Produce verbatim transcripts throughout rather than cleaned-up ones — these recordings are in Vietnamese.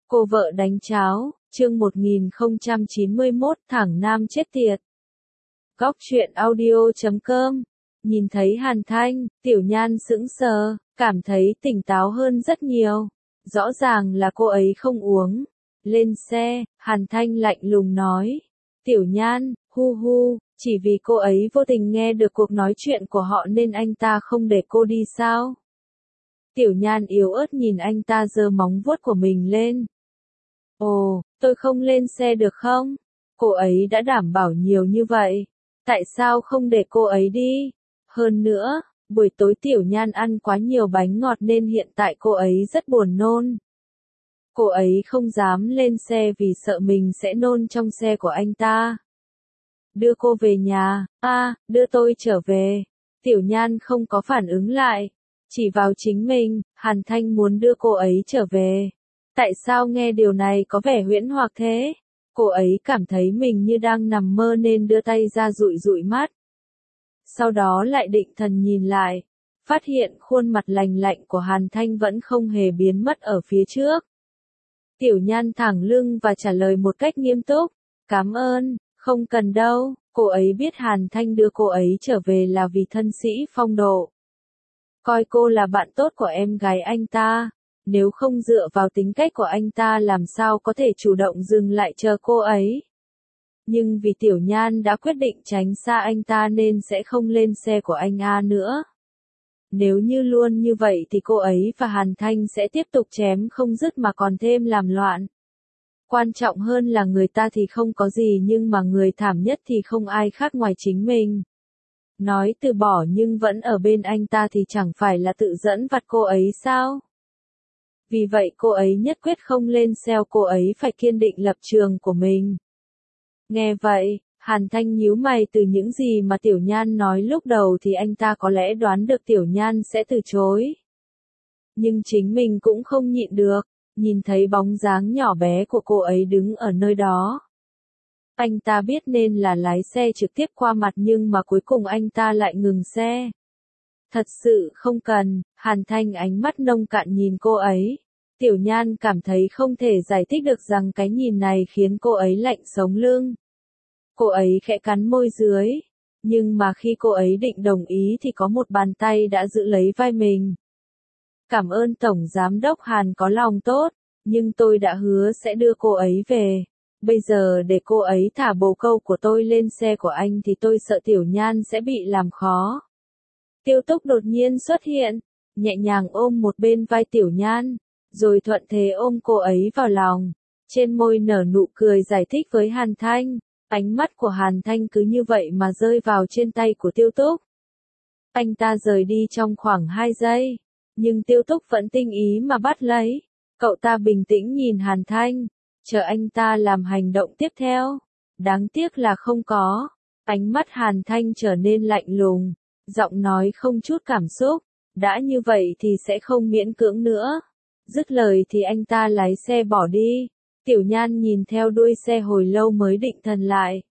Cô vợ đánh cháo, chương một nghìn không trăm chín mươi mốt, thẳng nam chết tiệt. Góc truyện audio chấm com. Nhìn thấy Hàn Thanh, Tiểu Nhan sững sờ, cảm thấy tỉnh táo hơn rất nhiều. Rõ ràng là cô ấy không uống. Lên xe, Hàn Thanh lạnh lùng nói. Tiểu Nhan, hu hu, chỉ vì cô ấy vô tình nghe được cuộc nói chuyện của họ nên anh ta không để cô đi sao? Tiểu Nhan yếu ớt nhìn anh ta giơ móng vuốt của mình lên. Ồ, tôi không lên xe được không? Cô ấy đã đảm bảo nhiều như vậy. Tại sao không để cô ấy đi? Hơn nữa, buổi tối Tiểu Nhan ăn quá nhiều bánh ngọt nên hiện tại cô ấy rất buồn nôn. Cô ấy không dám lên xe vì sợ mình sẽ nôn trong xe của anh ta. Đưa cô về nhà, à, đưa tôi trở về. Tiểu Nhan không có phản ứng lại. Chỉ vào chính mình, Hàn Thanh muốn đưa cô ấy trở về. Tại sao nghe điều này có vẻ huyễn hoặc thế? Cô ấy cảm thấy mình như đang nằm mơ nên đưa tay ra dụi dụi mắt. Sau đó lại định thần nhìn lại, phát hiện khuôn mặt lành lạnh của Hàn Thanh vẫn không hề biến mất ở phía trước. Tiểu Nhan thẳng lưng và trả lời một cách nghiêm túc, cảm ơn, không cần đâu. Cô ấy biết Hàn Thanh đưa cô ấy trở về là vì thân sĩ phong độ. Coi cô là bạn tốt của em gái anh ta. Nếu không dựa vào tính cách của anh ta làm sao có thể chủ động dừng lại chờ cô ấy. Nhưng vì Tiểu Nhan đã quyết định tránh xa anh ta nên sẽ không lên xe của anh A nữa. Nếu như luôn như vậy thì cô ấy và Hàn Thanh sẽ tiếp tục chém không dứt mà còn thêm làm loạn. Quan trọng hơn là người ta thì không có gì nhưng mà người thảm nhất thì không ai khác ngoài chính mình. Nói từ bỏ nhưng vẫn ở bên anh ta thì chẳng phải là tự dẫn vặt cô ấy sao? Vì vậy cô ấy nhất quyết không lên xe, cô ấy phải kiên định lập trường của mình. Nghe vậy, Hàn Thanh nhíu mày, từ những gì mà Tiểu Nhan nói lúc đầu thì anh ta có lẽ đoán được Tiểu Nhan sẽ từ chối. Nhưng chính mình cũng không nhịn được, nhìn thấy bóng dáng nhỏ bé của cô ấy đứng ở nơi đó. Anh ta biết nên là lái xe trực tiếp qua mặt nhưng mà cuối cùng anh ta lại ngừng xe. Thật sự không cần, Hàn Thanh ánh mắt nông cạn nhìn cô ấy. Tiểu Nhan cảm thấy không thể giải thích được rằng cái nhìn này khiến cô ấy lạnh sống lưng. Cô ấy khẽ cắn môi dưới, nhưng mà khi cô ấy định đồng ý thì có một bàn tay đã giữ lấy vai mình. Cảm ơn Tổng Giám đốc Hàn có lòng tốt, nhưng tôi đã hứa sẽ đưa cô ấy về. Bây giờ để cô ấy thả bồ câu của tôi lên xe của anh thì tôi sợ Tiểu Nhan sẽ bị làm khó. Tiêu Túc đột nhiên xuất hiện, nhẹ nhàng ôm một bên vai Tiểu Nhan, rồi thuận thế ôm cô ấy vào lòng. Trên môi nở nụ cười giải thích với Hàn Thanh. Ánh mắt của Hàn Thanh cứ như vậy mà rơi vào trên tay của Tiêu Túc. Anh ta rời đi trong khoảng hai giây, nhưng Tiêu Túc vẫn tinh ý mà bắt lấy. Cậu ta bình tĩnh nhìn Hàn Thanh, chờ anh ta làm hành động tiếp theo. Đáng tiếc là không có. Ánh mắt Hàn Thanh trở nên lạnh lùng, giọng nói không chút cảm xúc. Đã như vậy thì sẽ không miễn cưỡng nữa. Dứt lời thì anh ta lái xe bỏ đi. Tiểu Nhan nhìn theo đuôi xe hồi lâu mới định thần lại.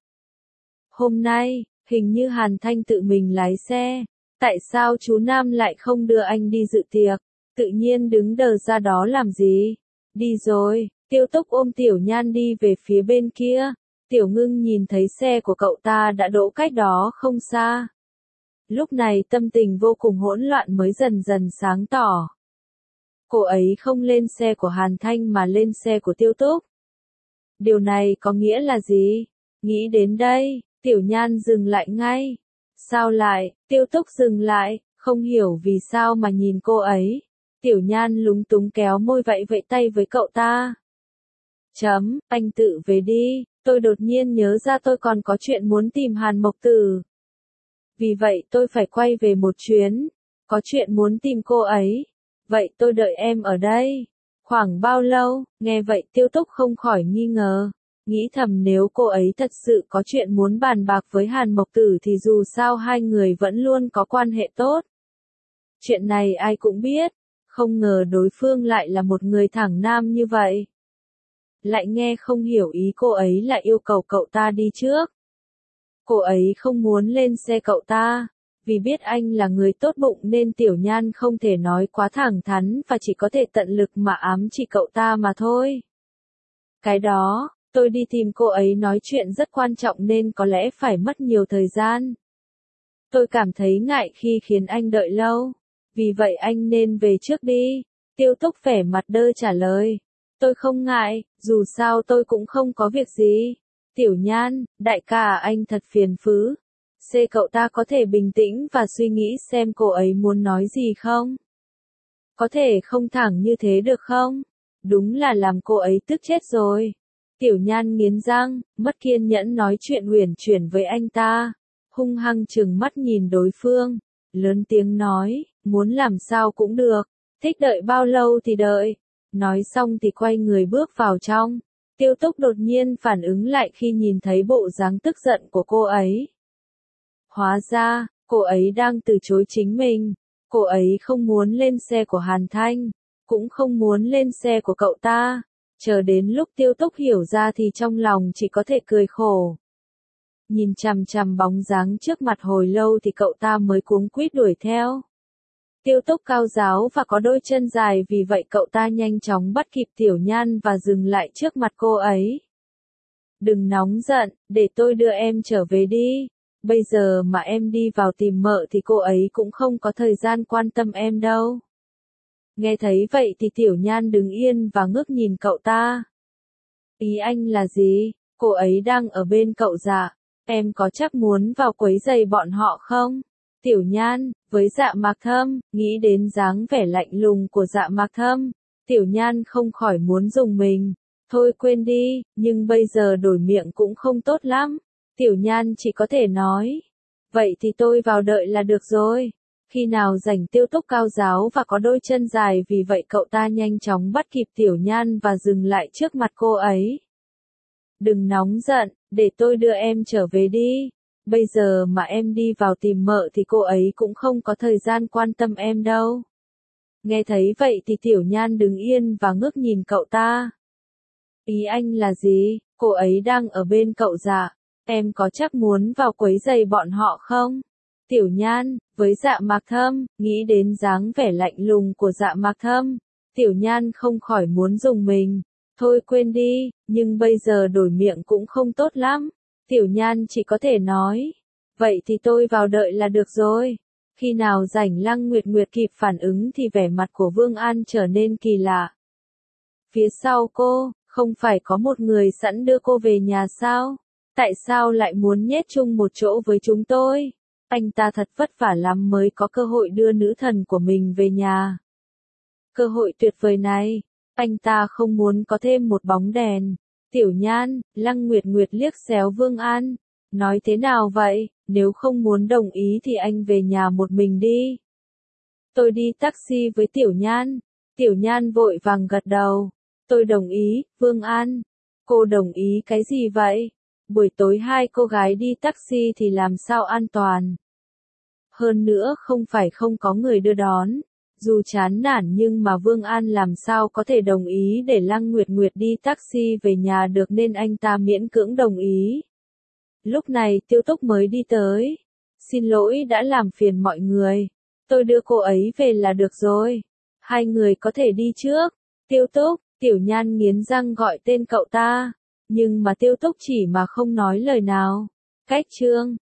Hôm nay, hình như Hàn Thanh tự mình lái xe. Tại sao chú Nam lại không đưa anh đi dự tiệc? Tự nhiên đứng đờ ra đó làm gì? Đi rồi, Tiêu Túc ôm Tiểu Nhan đi về phía bên kia. Tiểu Ngưng nhìn thấy xe của cậu ta đã đỗ cách đó không xa. Lúc này tâm tình vô cùng hỗn loạn mới dần dần sáng tỏ. Cô ấy không lên xe của Hàn Thanh mà lên xe của Tiêu Túc. Điều này có nghĩa là gì? Nghĩ đến đây, Tiểu Nhan dừng lại ngay. Sao lại? Tiêu Túc dừng lại, không hiểu vì sao mà nhìn cô ấy. Tiểu Nhan lúng túng kéo môi vẫy vẫy tay với cậu ta. Chấm, anh tự về đi, tôi đột nhiên nhớ ra tôi còn có chuyện muốn tìm Hàn Mộc Tử. Vì vậy tôi phải quay về một chuyến, có chuyện muốn tìm cô ấy. Vậy tôi đợi em ở đây. Khoảng bao lâu? Nghe vậy Tiêu Túc không khỏi nghi ngờ. Nghĩ thầm nếu cô ấy thật sự có chuyện muốn bàn bạc với Hàn Mộc Tử thì dù sao hai người vẫn luôn có quan hệ tốt. Chuyện này ai cũng biết. Không ngờ đối phương lại là một người thẳng nam như vậy. Lại nghe không hiểu ý cô ấy lại yêu cầu cậu ta đi trước. Cô ấy không muốn lên xe cậu ta. Vì biết anh là người tốt bụng nên Tiểu Nhan không thể nói quá thẳng thắn và chỉ có thể tận lực mà ám chỉ cậu ta mà thôi. Cái đó, tôi đi tìm cô ấy nói chuyện rất quan trọng nên có lẽ phải mất nhiều thời gian. Tôi cảm thấy ngại khi khiến anh đợi lâu. Vì vậy anh nên về trước đi. Tiêu Túc vẻ mặt đơ trả lời. Tôi không ngại, dù sao tôi cũng không có việc gì. Tiểu Nhan, đại ca anh thật phiền phức. C cậu ta có thể bình tĩnh và suy nghĩ xem cô ấy muốn nói gì không? Có thể không thẳng như thế được không? Đúng là làm cô ấy tức chết rồi. Tiểu Nhan nghiến răng, mất kiên nhẫn nói chuyện uyển chuyển với anh ta. Hung hăng trừng mắt nhìn đối phương. Lớn tiếng nói, muốn làm sao cũng được. Thích đợi bao lâu thì đợi. Nói xong thì quay người bước vào trong. Tiêu Túc đột nhiên phản ứng lại khi nhìn thấy bộ dáng tức giận của cô ấy. Hóa ra, cô ấy đang từ chối chính mình. Cô ấy không muốn lên xe của Hàn Thanh, cũng không muốn lên xe của cậu ta. Chờ đến lúc Tiêu Túc hiểu ra thì trong lòng chỉ có thể cười khổ. Nhìn chằm chằm bóng dáng trước mặt hồi lâu thì cậu ta mới cuống quýt đuổi theo. Tiêu Túc cao ráo và có đôi chân dài, vì vậy cậu ta nhanh chóng bắt kịp Tiểu Nhan và dừng lại trước mặt cô ấy. Đừng nóng giận, để tôi đưa em trở về đi. Bây giờ mà em đi vào tìm mợ thì cô ấy cũng không có thời gian quan tâm em đâu. Nghe thấy vậy thì Tiểu Nhan đứng yên và ngước nhìn cậu ta. Ý anh là gì? Cô ấy đang ở bên cậu dạ. Em có chắc muốn vào quấy giày bọn họ không? Tiểu Nhan, với Dạ Mạc Thâm, nghĩ đến dáng vẻ lạnh lùng của Dạ Mạc Thâm, Tiểu Nhan không khỏi muốn dùng mình. Thôi quên đi, nhưng bây giờ đổi miệng cũng không tốt lắm. Tiểu Nhan chỉ có thể nói. Vậy thì tôi vào đợi là được rồi. Khi nào rảnh Tiêu Túc cao ráo và có đôi chân dài, vì vậy cậu ta nhanh chóng bắt kịp Tiểu Nhan và dừng lại trước mặt cô ấy. Đừng nóng giận, để tôi đưa em trở về đi. Bây giờ mà em đi vào tìm mợ thì cô ấy cũng không có thời gian quan tâm em đâu. Nghe thấy vậy thì Tiểu Nhan đứng yên và ngước nhìn cậu ta. Ý anh là gì? Cô ấy đang ở bên cậu dạ. Em có chắc muốn vào quấy giày bọn họ không? Tiểu Nhan, với Dạ Mạc Thâm, nghĩ đến dáng vẻ lạnh lùng của Dạ Mạc Thâm, Tiểu Nhan không khỏi muốn dùng mình. Thôi quên đi, nhưng bây giờ đổi miệng cũng không tốt lắm. Tiểu Nhan chỉ có thể nói. Vậy thì tôi vào đợi là được rồi. Khi nào rảnh Lăng Nguyệt Nguyệt kịp phản ứng thì vẻ mặt của Vương An trở nên kỳ lạ. Phía sau cô, không phải có một người sẵn đưa cô về nhà sao? Tại sao lại muốn nhét chung một chỗ với chúng tôi? Anh ta thật vất vả lắm mới có cơ hội đưa nữ thần của mình về nhà. Cơ hội tuyệt vời này, anh ta không muốn có thêm một bóng đèn. Tiểu Nhan, Lăng Nguyệt Nguyệt liếc xéo Vương An. Nói thế nào vậy, nếu không muốn đồng ý thì anh về nhà một mình đi. Tôi đi taxi với Tiểu Nhan. Tiểu Nhan vội vàng gật đầu. Tôi đồng ý, Vương An. Cô đồng ý cái gì vậy? Buổi tối hai cô gái đi taxi thì làm sao an toàn? Hơn nữa không phải không có người đưa đón. Dù chán nản nhưng mà Vương An làm sao có thể đồng ý để Lăng Nguyệt Nguyệt đi taxi về nhà được, nên anh ta miễn cưỡng đồng ý. Lúc này Tiêu Túc mới đi tới. Xin lỗi đã làm phiền mọi người. Tôi đưa cô ấy về là được rồi. Hai người có thể đi trước. Tiêu Túc, Tiểu Nhan nghiến răng gọi tên cậu ta. Nhưng mà Tiêu Túc chỉ mà không nói lời nào. Cách chương